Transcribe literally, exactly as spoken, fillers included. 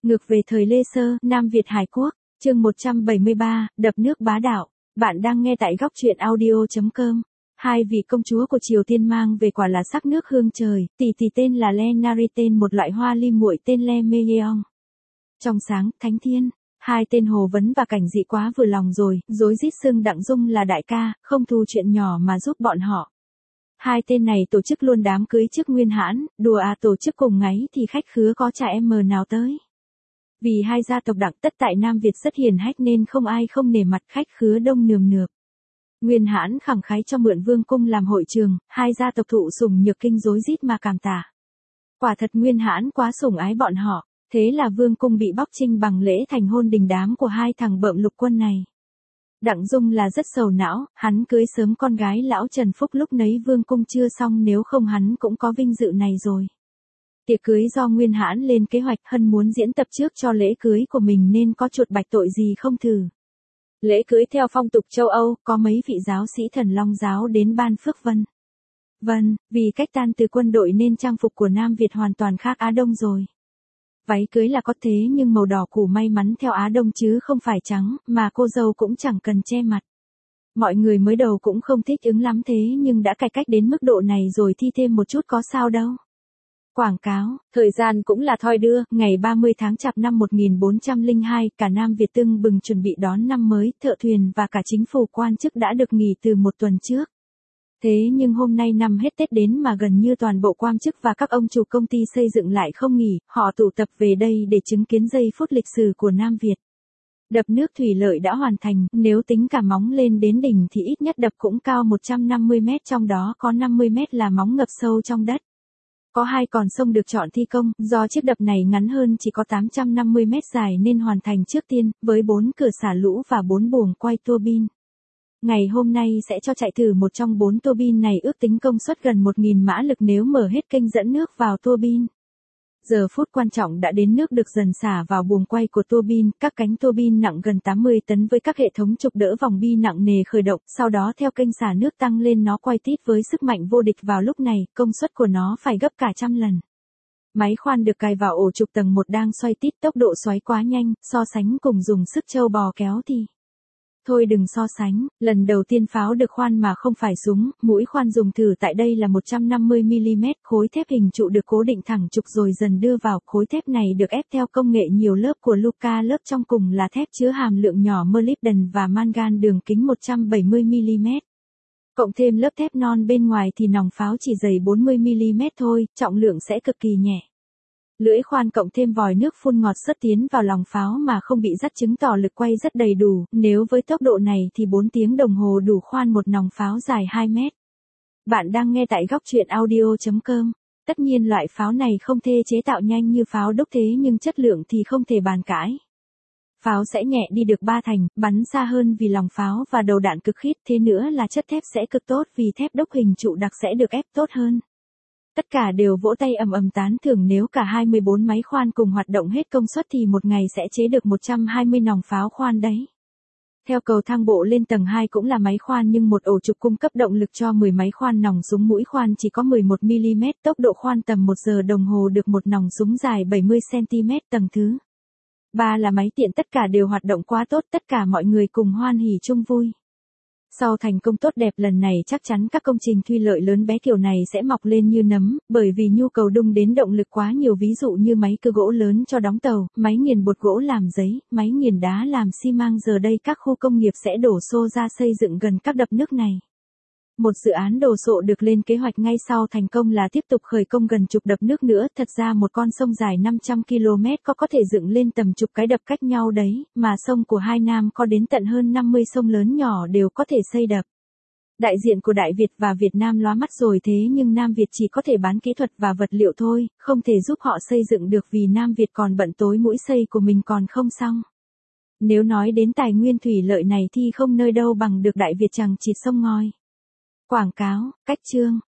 Ngược về thời Lê Sơ, Nam Việt Hải Quốc, chương một trăm bảy mươi ba, đập nước bá đạo. Bạn đang nghe tại góc truyện audio chấm com. Hai vị công chúa của Triều Tiên mang về quả là sắc nước hương trời, tỷ tỷ tên là Le Nariten, một loại hoa ly muội tên Le Meyeong. Trong sáng, thánh thiên, hai tên Hồ Vấn và Cảnh Dị quá vừa lòng rồi, rối rít xưng Đặng Dung là đại ca, không thu chuyện nhỏ mà giúp bọn họ. Hai tên này tổ chức luôn đám cưới trước Nguyên Hãn, đùa à tổ chức cùng ngáy thì khách khứa có cha em mờ nào tới. Vì hai gia tộc Đặng Tất tại Nam Việt rất hiền hách nên không ai không nể mặt, khách khứa đông nườm nượp. Nguyên Hãn khẳng khái cho mượn vương cung làm hội trường, hai gia tộc thụ sủng nhược kinh rối rít mà cảm tả. Quả thật Nguyên Hãn quá sủng ái bọn họ, thế là vương cung bị bóc trinh bằng lễ thành hôn đình đám của hai thằng bợm lục quân này. Đặng Dung là rất sầu não, hắn cưới sớm con gái lão Trần Phúc lúc nấy vương cung chưa xong, nếu không hắn cũng có vinh dự này rồi. Tiệc cưới do Nguyên Hãn lên kế hoạch, Hân muốn diễn tập trước cho lễ cưới của mình nên có chuột bạch tội gì không thử. Lễ cưới theo phong tục châu Âu, có mấy vị giáo sĩ Thần Long giáo đến ban phước vân. Vâng, vì cách tan từ quân đội nên trang phục của Nam Việt hoàn toàn khác Á Đông rồi. Váy cưới là có thế nhưng màu đỏ củ may mắn theo Á Đông chứ không phải trắng, mà cô dâu cũng chẳng cần che mặt. Mọi người mới đầu cũng không thích ứng lắm thế nhưng đã cải cách đến mức độ này rồi thi thêm một chút có sao đâu. Quảng cáo, thời gian cũng là thoi đưa, ngày ba mươi tháng Chạp năm một nghìn bốn trăm lẻ hai, cả Nam Việt tưng bừng chuẩn bị đón năm mới, thợ thuyền và cả chính phủ quan chức đã được nghỉ từ một tuần trước. Thế nhưng hôm nay năm hết Tết đến mà gần như toàn bộ quan chức và các ông chủ công ty xây dựng lại không nghỉ, họ tụ tập về đây để chứng kiến giây phút lịch sử của Nam Việt. Đập nước thủy lợi đã hoàn thành, nếu tính cả móng lên đến đỉnh thì ít nhất đập cũng cao một trăm năm mươi mét, trong đó có năm mươi mét là móng ngập sâu trong đất. Có hai con sông được chọn thi công, do chiếc đập này ngắn hơn chỉ có tám trăm năm mươi mét dài nên hoàn thành trước tiên, với bốn cửa xả lũ và bốn buồng quay tua bin. Ngày hôm nay sẽ cho chạy thử một trong bốn tua bin này, ước tính công suất gần một nghìn mã lực nếu mở hết kênh dẫn nước vào tua bin. Giờ phút quan trọng đã đến, nước được dần xả vào buồng quay của tua bin, các cánh tua bin nặng gần tám mươi tấn với các hệ thống trục đỡ vòng bi nặng nề khởi động, sau đó theo kênh xả nước tăng lên, nó quay tít với sức mạnh vô địch. Vào lúc này, công suất của nó phải gấp cả trăm lần. Máy khoan được cài vào ổ trục tầng một đang xoay tít, tốc độ xoáy quá nhanh, so sánh cùng dùng sức trâu bò kéo thì... Thôi đừng so sánh, lần đầu tiên pháo được khoan mà không phải súng, mũi khoan dùng thử tại đây là một trăm năm mươi mi li mét, khối thép hình trụ được cố định thẳng trục rồi dần đưa vào, khối thép này được ép theo công nghệ nhiều lớp của Luca, lớp trong cùng là thép chứa hàm lượng nhỏ molybden và mangan, đường kính một trăm bảy mươi mi li mét. Cộng thêm lớp thép non bên ngoài thì nòng pháo chỉ dày bốn mươi mi li mét thôi, trọng lượng sẽ cực kỳ nhẹ. Lưỡi khoan cộng thêm vòi nước phun ngọt sớt tiến vào lòng pháo mà không bị rắt, chứng tỏ lực quay rất đầy đủ, nếu với tốc độ này thì bốn tiếng đồng hồ đủ khoan một nòng pháo dài hai mét. Bạn đang nghe tại góc truyện audio chấm com. Tất nhiên loại pháo này không thể chế tạo nhanh như pháo đúc thế nhưng chất lượng thì không thể bàn cãi. Pháo sẽ nhẹ đi được ba thành, bắn xa hơn vì lòng pháo và đầu đạn cực khít, thế nữa là chất thép sẽ cực tốt vì thép đúc hình trụ đặc sẽ được ép tốt hơn. Tất cả đều vỗ tay ầm ầm tán thưởng, nếu cả hai mươi bốn máy khoan cùng hoạt động hết công suất thì một ngày sẽ chế được một trăm hai mươi nòng pháo khoan đấy. Theo cầu thang bộ lên tầng hai cũng là máy khoan nhưng một ổ trục cung cấp động lực cho mười máy khoan, nòng súng mũi khoan chỉ có mười một mi li mét, tốc độ khoan tầm một giờ đồng hồ được một nòng súng dài bảy mươi xăng ti mét. Tầng thứ ba là máy tiện, tất cả đều hoạt động quá tốt, tất cả mọi người cùng hoan hỉ chung vui. Sau thành công tốt đẹp lần này chắc chắn các công trình thủy lợi lớn bé kiểu này sẽ mọc lên như nấm, bởi vì nhu cầu đung đến động lực quá nhiều, ví dụ như máy cưa gỗ lớn cho đóng tàu, máy nghiền bột gỗ làm giấy, máy nghiền đá làm xi măng. Giờ đây các khu công nghiệp sẽ đổ xô ra xây dựng gần các đập nước này. Một dự án đồ sộ được lên kế hoạch ngay sau thành công là tiếp tục khởi công gần chục đập nước nữa, thật ra một con sông dài năm trăm ki lô mét có có thể dựng lên tầm chục cái đập cách nhau đấy, mà sông của hai Nam có đến tận hơn năm mươi sông lớn nhỏ đều có thể xây đập. Đại diện của Đại Việt và Việt Nam lóa mắt rồi, thế nhưng Nam Việt chỉ có thể bán kỹ thuật và vật liệu thôi, không thể giúp họ xây dựng được vì Nam Việt còn bận tối mũi xây của mình còn không xong. Nếu nói đến tài nguyên thủy lợi này thì không nơi đâu bằng được Đại Việt chẳng chịt sông ngòi. Quảng cáo, cách chương,